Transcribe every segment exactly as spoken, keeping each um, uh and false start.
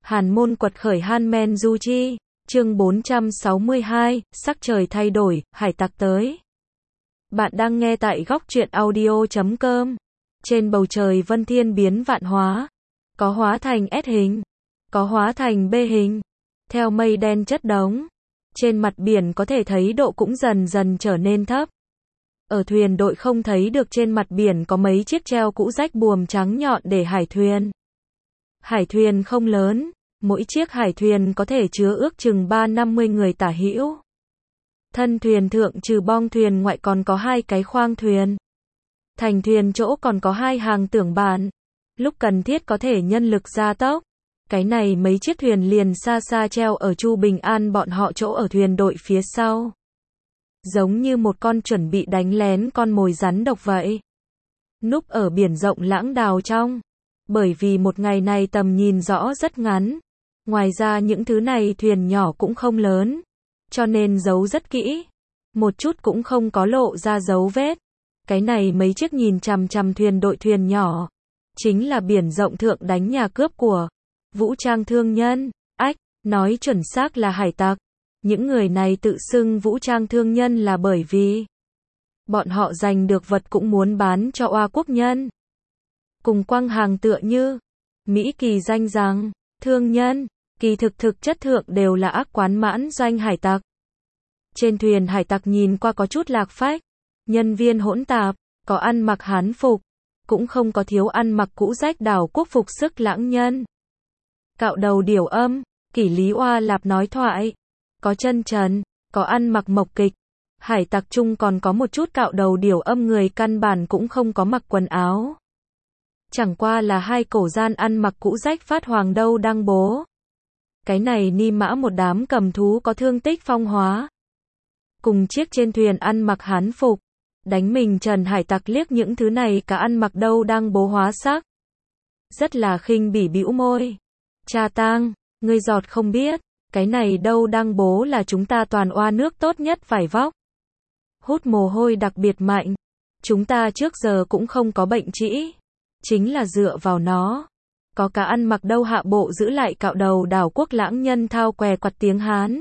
Hàn môn quật khởi Han-men du chi, chương bốn trăm sáu mươi hai, sắc trời thay đổi, hải tặc tới. Bạn đang nghe tại góc truyện audio chấm com. Trên bầu trời vân thiên biến vạn hóa. Có hóa thành S hình, có hóa thành B hình. Theo mây đen chất đống. Trên mặt biển có thể thấy độ cũng dần dần trở nên thấp. Ở thuyền đội không thấy được trên mặt biển có mấy chiếc treo cũ rách buồm trắng nhọn để hải thuyền. Hải thuyền không lớn, mỗi chiếc hải thuyền có thể chứa ước chừng ba năm mươi người tả hữu. Thân thuyền thượng trừ bong thuyền ngoại còn có hai cái khoang thuyền. Thành thuyền chỗ còn có hai hàng tưởng bàn. Lúc cần thiết có thể nhân lực gia tốc. Cái này mấy chiếc thuyền liền xa xa treo ở Chu Bình An bọn họ chỗ ở thuyền đội phía sau. Giống như một con chuẩn bị đánh lén con mồi rắn độc vậy. Núp ở biển rộng lãng đào trong. Bởi vì một ngày này tầm nhìn rõ rất ngắn. Ngoài ra những thứ này thuyền nhỏ cũng không lớn. Cho nên giấu rất kỹ. Một chút cũng không có lộ ra dấu vết. Cái này mấy chiếc nhìn chằm chằm thuyền đội thuyền nhỏ. Chính là biển rộng thượng đánh nhà cướp của vũ trang thương nhân. Ách, nói chuẩn xác là hải tặc. Những người này tự xưng vũ trang thương nhân là bởi vì bọn họ giành được vật cũng muốn bán cho oa quốc nhân. Cùng quăng hàng tựa như Mỹ kỳ danh rằng thương nhân, kỳ thực thực chất thượng đều là ác quán mãn doanh hải tặc. Trên thuyền hải tặc nhìn qua có chút lạc phách, nhân viên hỗn tạp, có ăn mặc hán phục, cũng không có thiếu ăn mặc cũ rách đảo quốc phục sức lãng nhân. Cạo đầu điểu âm, kỷ lý oa lạp nói thoại, có chân trần, có ăn mặc mộc kịch. Hải tặc chung còn có một chút cạo đầu điểu âm người căn bản cũng không có mặc quần áo. Chẳng qua là hai cổ gian ăn mặc cũ rách phát hoàng đâu đăng bố. Cái này ni mã một đám cầm thú có thương tích phong hóa. Cùng chiếc trên thuyền ăn mặc hán phục. Đánh mình trần hải tặc liếc những thứ này cả ăn mặc đâu đang bố hóa sắc. Rất là khinh bỉ bĩu môi. Cha tang, ngươi giọt không biết. Cái này đâu đang bố là chúng ta toàn oa nước tốt nhất vải vóc. Hút mồ hôi đặc biệt mạnh. Chúng ta trước giờ cũng không có bệnh trĩ. Chính là dựa vào nó. Có cả ăn mặc đâu hạ bộ giữ lại cạo đầu đảo quốc lãng nhân thao què quặt tiếng Hán.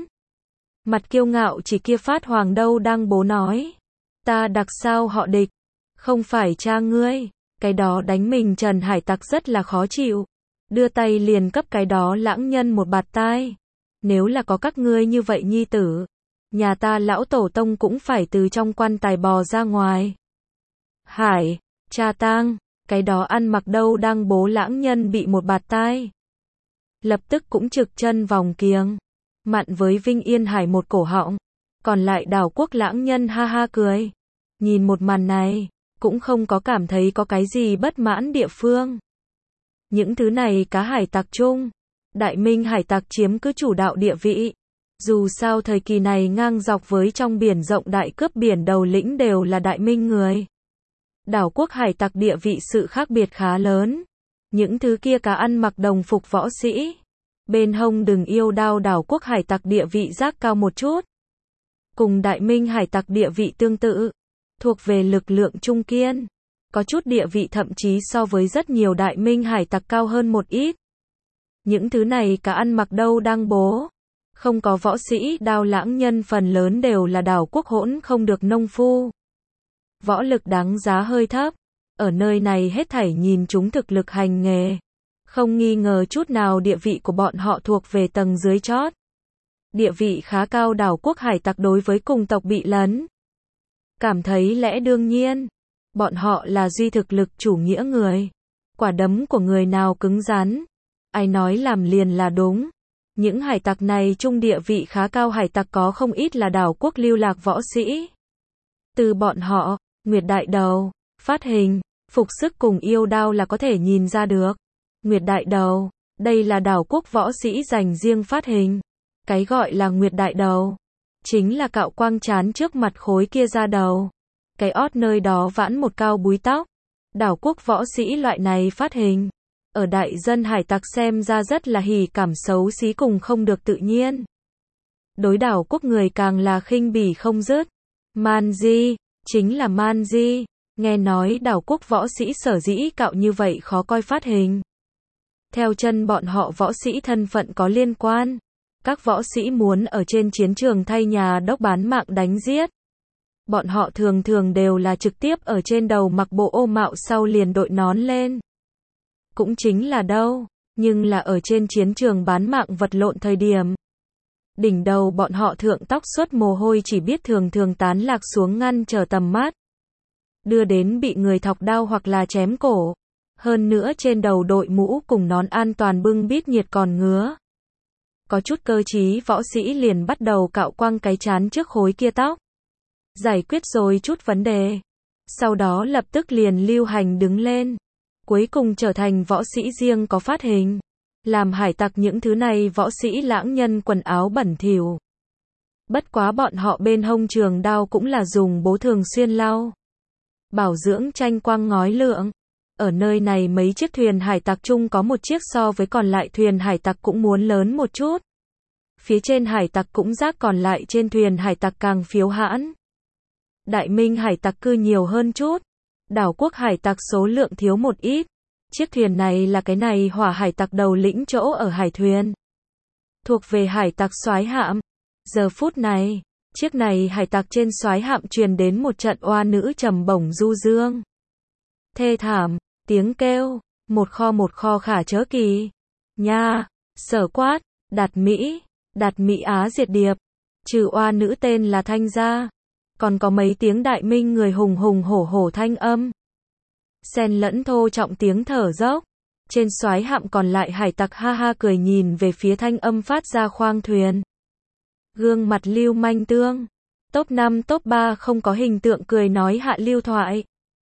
Mặt kiêu ngạo chỉ kia phát hoàng đâu đang bố nói. Ta đặc sao họ địch. Không phải cha ngươi. Cái đó đánh mình trần hải tặc rất là khó chịu. Đưa tay liền cấp cái đó lãng nhân một bạt tai. Nếu là có các ngươi như vậy nhi tử. Nhà ta lão tổ tông cũng phải từ trong quan tài bò ra ngoài. Hải, cha tang. Cái đó ăn mặc đâu đang bố lãng nhân bị một bạt tai. Lập tức cũng trực chân vòng kiếng. Mặn với Vinh Yên Hải một cổ họng. Còn lại đảo quốc lãng nhân ha ha cười. Nhìn một màn này, cũng không có cảm thấy có cái gì bất mãn địa phương. Những thứ này cá hải tặc chung. Đại minh hải tặc chiếm cứ chủ đạo địa vị. Dù sao thời kỳ này ngang dọc với trong biển rộng đại cướp biển đầu lĩnh đều là đại minh người. Đảo quốc hải tặc địa vị sự khác biệt khá lớn. Những thứ kia cá ăn mặc đồng phục võ sĩ. Bên hông đừng yêu đao đảo quốc hải tặc địa vị giác cao một chút. Cùng đại minh hải tặc địa vị tương tự. Thuộc về lực lượng trung kiên. Có chút địa vị thậm chí so với rất nhiều đại minh hải tặc cao hơn một ít. Những thứ này cá ăn mặc đâu đang bố. Không có võ sĩ đao lãng nhân phần lớn đều là đảo quốc hỗn không được nông phu. Võ lực đáng giá hơi thấp. Ở nơi này hết thảy nhìn chúng thực lực hành nghề. Không nghi ngờ chút nào địa vị của bọn họ thuộc về tầng dưới chót. Địa vị khá cao đảo quốc hải tặc đối với cùng tộc bị lấn. Cảm thấy lẽ đương nhiên. Bọn họ là duy thực lực chủ nghĩa người. Quả đấm của người nào cứng rắn. Ai nói làm liền là đúng. Những hải tặc này chung địa vị khá cao hải tặc có không ít là đảo quốc lưu lạc võ sĩ. Từ bọn họ, Nguyệt Đại Đầu, phát hình, phục sức cùng yêu đao là có thể nhìn ra được. Nguyệt Đại Đầu, đây là đảo quốc võ sĩ dành riêng phát hình. Cái gọi là Nguyệt Đại Đầu, chính là cạo quang chán trước mặt khối kia ra đầu. Cái ót nơi đó vãn một cao búi tóc. Đảo quốc võ sĩ loại này phát hình. Ở đại dân hải tặc xem ra rất là hỉ cảm xấu xí cùng không được tự nhiên. Đối đảo quốc người càng là khinh bỉ không dứt. Man di, chính là man di. Nghe nói đảo quốc võ sĩ sở dĩ cạo như vậy khó coi phát hình. Theo chân bọn họ võ sĩ thân phận có liên quan. Các võ sĩ muốn ở trên chiến trường thay nhà đốc bán mạng đánh giết. Bọn họ thường thường đều là trực tiếp ở trên đầu mặc bộ ô mạo sau liền đội nón lên. Cũng chính là đâu, nhưng là ở trên chiến trường bán mạng vật lộn thời điểm. Đỉnh đầu bọn họ thượng tóc suốt mồ hôi chỉ biết thường thường tán lạc xuống ngăn trở tầm mắt. Đưa đến bị người thọc đao hoặc là chém cổ. Hơn nữa trên đầu đội mũ cùng nón an toàn bưng bít nhiệt còn ngứa. Có chút cơ trí võ sĩ liền bắt đầu cạo quăng cái chán trước khối kia tóc. Giải quyết rồi chút vấn đề. Sau đó lập tức liền lưu hành đứng lên. Cuối cùng trở thành võ sĩ riêng có phát hình. Làm hải tặc những thứ này võ sĩ lãng nhân quần áo bẩn thỉu. Bất quá bọn họ bên hông trường đao cũng là dùng bố thường xuyên lau. Bảo dưỡng tranh quang ngói lượng. Ở nơi này mấy chiếc thuyền hải tặc chung có một chiếc so với còn lại thuyền hải tặc cũng muốn lớn một chút. Phía trên hải tặc cũng rác còn lại trên thuyền hải tặc càng phiếu hãn. Đại Minh hải tặc cư nhiều hơn chút. Đảo quốc hải tặc số lượng thiếu một ít. Chiếc thuyền này là cái này hỏa hải tặc đầu lĩnh chỗ ở hải thuyền. Thuộc về hải tặc soái hạm. Giờ phút này, chiếc này hải tặc trên soái hạm truyền đến một trận oa nữ trầm bổng du dương. Thê thảm, tiếng kêu, một kho một kho khả chớ kỳ. Nha, sở quát, đạt Mỹ, đạt Mỹ Á diệt điệp. Trừ oa nữ tên là Thanh Gia. Còn có mấy tiếng đại minh người hùng hùng hổ hổ thanh âm. Xen lẫn thô trọng tiếng thở dốc. Trên soái hạm còn lại hải tặc ha ha cười nhìn về phía thanh âm phát ra khoang thuyền. Gương mặt lưu manh tương. Top năm top ba không có hình tượng cười nói hạ lưu thoại.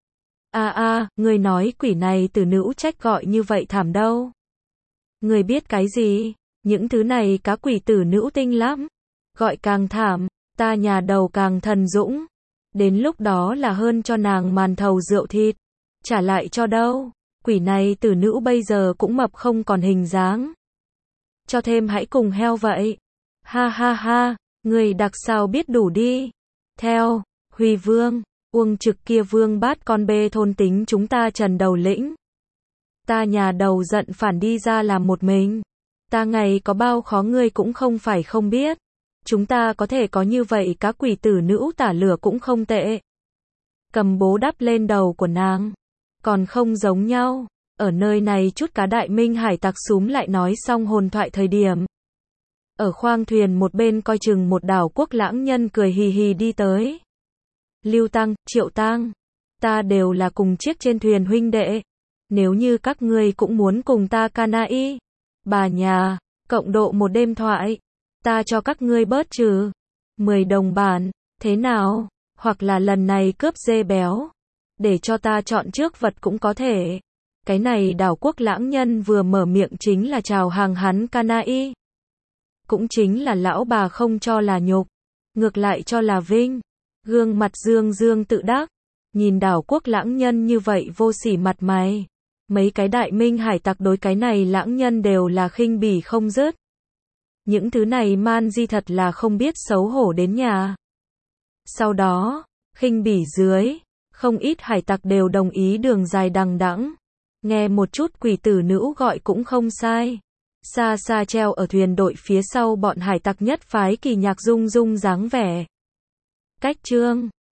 A a, người nói quỷ này từ nữ trách gọi như vậy thảm đâu. Người biết cái gì? Những thứ này cá quỷ tử nữ tinh lắm. Gọi càng thảm, ta nhà đầu càng thần dũng. Đến lúc đó là hơn cho nàng màn thầu rượu thịt. Trả lại cho đâu. Quỷ này tử nữ bây giờ cũng mập không còn hình dáng. Cho thêm hãy cùng heo vậy. Ha ha ha, người đặc sao biết đủ đi. Theo, Huy Vương, Uông Trực kia vương bát con bê thôn tính chúng ta trần đầu lĩnh. Ta nhà đầu giận phản đi ra làm một mình. Ta ngày có bao khó ngươi cũng không phải không biết. Chúng ta có thể có như vậy cá quỷ tử nữ tả lửa cũng không tệ. Cầm bố đắp lên đầu của nàng. Còn không giống nhau. Ở nơi này chút cá đại minh hải tặc súm lại nói xong hồn thoại thời điểm. Ở khoang thuyền một bên coi chừng một đảo quốc lãng nhân cười hì hì đi tới. Lưu Tăng, Triệu Tăng, ta đều là cùng chiếc trên thuyền huynh đệ. Nếu như các ngươi cũng muốn cùng ta canai, bà nhà, cộng độ một đêm thoại, ta cho các ngươi bớt trừ mười đồng bản, thế nào? Hoặc là lần này cướp dê béo, để cho ta chọn trước vật cũng có thể. Cái này đảo quốc lãng nhân vừa mở miệng chính là chào hàng hắn canai. Cũng chính là lão bà không cho là nhục, ngược lại cho là vinh. Gương mặt dương dương tự đắc, nhìn đảo quốc lãng nhân như vậy vô sỉ mặt mày. Mấy cái đại minh hải tặc đối cái này lãng nhân đều là khinh bỉ không dứt. Những thứ này man di thật là không biết xấu hổ đến nhà. Sau đó, khinh bỉ dưới, không ít hải tặc đều đồng ý đường dài đằng đẵng. Nghe một chút quỷ tử nữ gọi cũng không sai. Xa xa treo ở thuyền đội phía sau bọn hải tặc nhất phái kỳ nhạc rung rung dáng vẻ. Cách chương